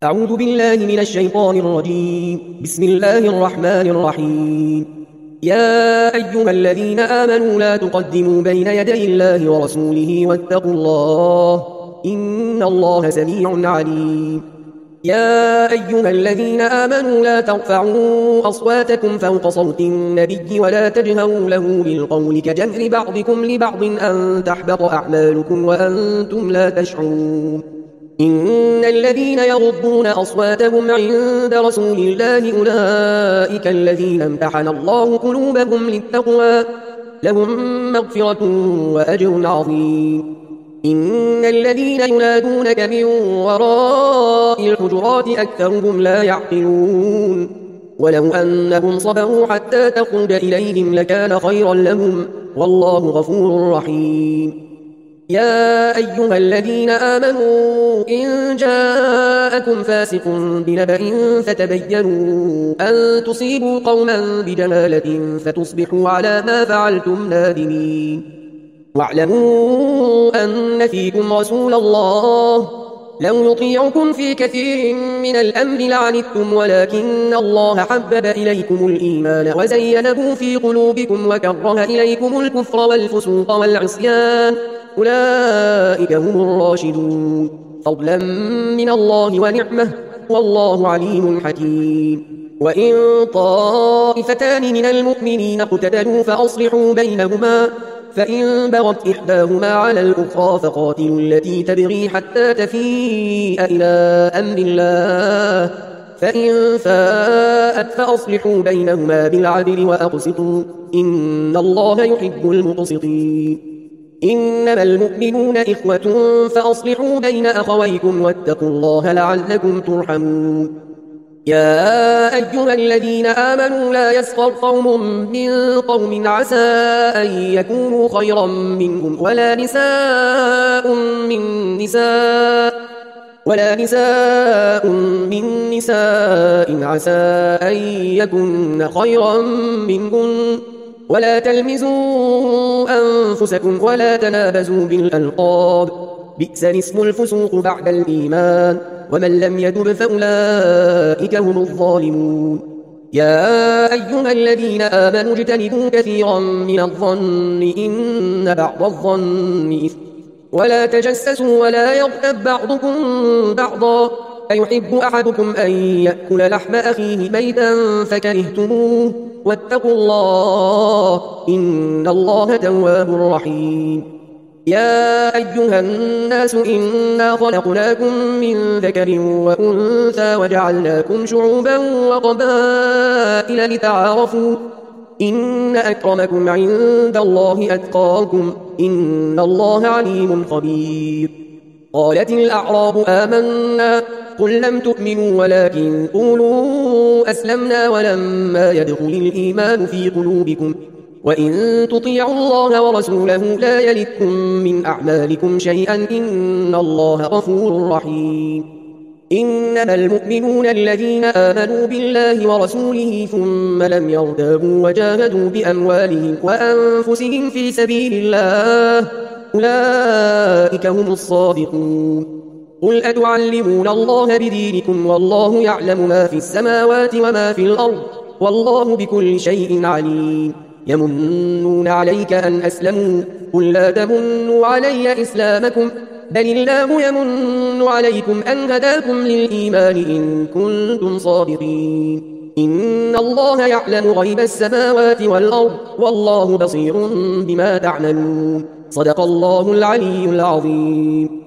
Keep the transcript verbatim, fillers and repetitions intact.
أعوذ بالله من الشيطان الرجيم. بسم الله الرحمن الرحيم. يا أيها الذين آمنوا لا تقدموا بين يدي الله ورسوله واتقوا الله إن الله سميع عليم. يا أيها الذين آمنوا لا ترفعوا أصواتكم فوق صوت النبي ولا تجهروا له بالقول كجهر بعضكم لبعض أن تحبط أعمالكم وأنتم لا تشعرون. إن الذين يغضون أصواتهم عند رسول الله أولئك الذين امتحن الله قلوبهم للتقوى لهم مغفرة وأجر عظيم. إن الذين ينادونك من وراء الحجرات أكثرهم لا يعقلون ولو أنهم صبروا حتى تخرج إليهم لكان خيرا لهم والله غفور رحيم. يا أيها الذين آمنوا إن جاءكم فاسق بنبأ فتبينوا أن تصيبوا قوما بجهالة فتصبحوا على ما فعلتم نادمين. واعلموا أن فيكم رسول الله لو يطيعكم في كثير من الأمر لعنتم ولكن الله حبب إليكم الإيمان وزينه في قلوبكم وكره إليكم الكفر والفسوق والعصيان أولئك هم الراشدون فضلا من الله ونعمه والله عليم حكيم. وإن طائفتان من المؤمنين اقتتلوا فأصلحوا بينهما فإن بغت إحداهما على الأخرى فقاتلوا التي تبغي حتى تفيء إلى أمر الله فإن فاءت فأصلحوا بينهما بالعدل وأقسطوا إن الله يحب المقسطين. إنما المؤمنون إخوة فأصلحوا بين أخويكم واتقوا الله لعلكم ترحمون. يا أيها الذين آمنوا لا يسخر قوم من قوم عسى أن يكونوا خيرا منهم ولا نساء من نساء ولا نساء من نساء عسى أن يكن خيرا منهن ولا تلمزوا أنفسكم ولا تنابزوا بالألقاب بئس الاسم الفسوق بعد الإيمان ومن لم يتب فأولئك هم الظالمون. يا أيها الذين آمنوا اجتنبوا كثيرا من الظن إن بعض الظن إثم ولا تجسسوا ولا يغتب بعضكم بعضا أيحب أحدكم أن يأكل لحم أخيه ميتا فكرهتموه واتقوا الله إن الله تواب رحيم. يا أيها الناس إنا خلقناكم من ذكر وأنثى وجعلناكم شعوبا وقبائل لتعارفوا إن أكرمكم عند الله أتقاكم إن الله عليم خبير. قالت الأعراب آمنا قل لم تؤمنوا ولكن قولوا أسلمنا ولما يدخل الإيمان في قلوبكم وإن تطيعوا الله ورسوله لا يلتكم من أعمالكم شيئا إن الله غفور رحيم. إنما المؤمنون الذين آمنوا بالله ورسوله ثم لم يرتابوا وجاهدوا بأموالهم وأنفسهم في سبيل الله أولئك هم الصادقون. قل أتعلمون الله بدينكم والله يعلم ما في السماوات وما في الأرض والله بكل شيء عليم. يمنون عليك أن أسلموا قل لا تمنوا علي إسلامكم بل الله يمن عليكم أن هداكم للإيمان إن كنتم صادقين. إن الله يعلم غيب السماوات والأرض والله بصير بما تعملون. صدق الله العلي العظيم.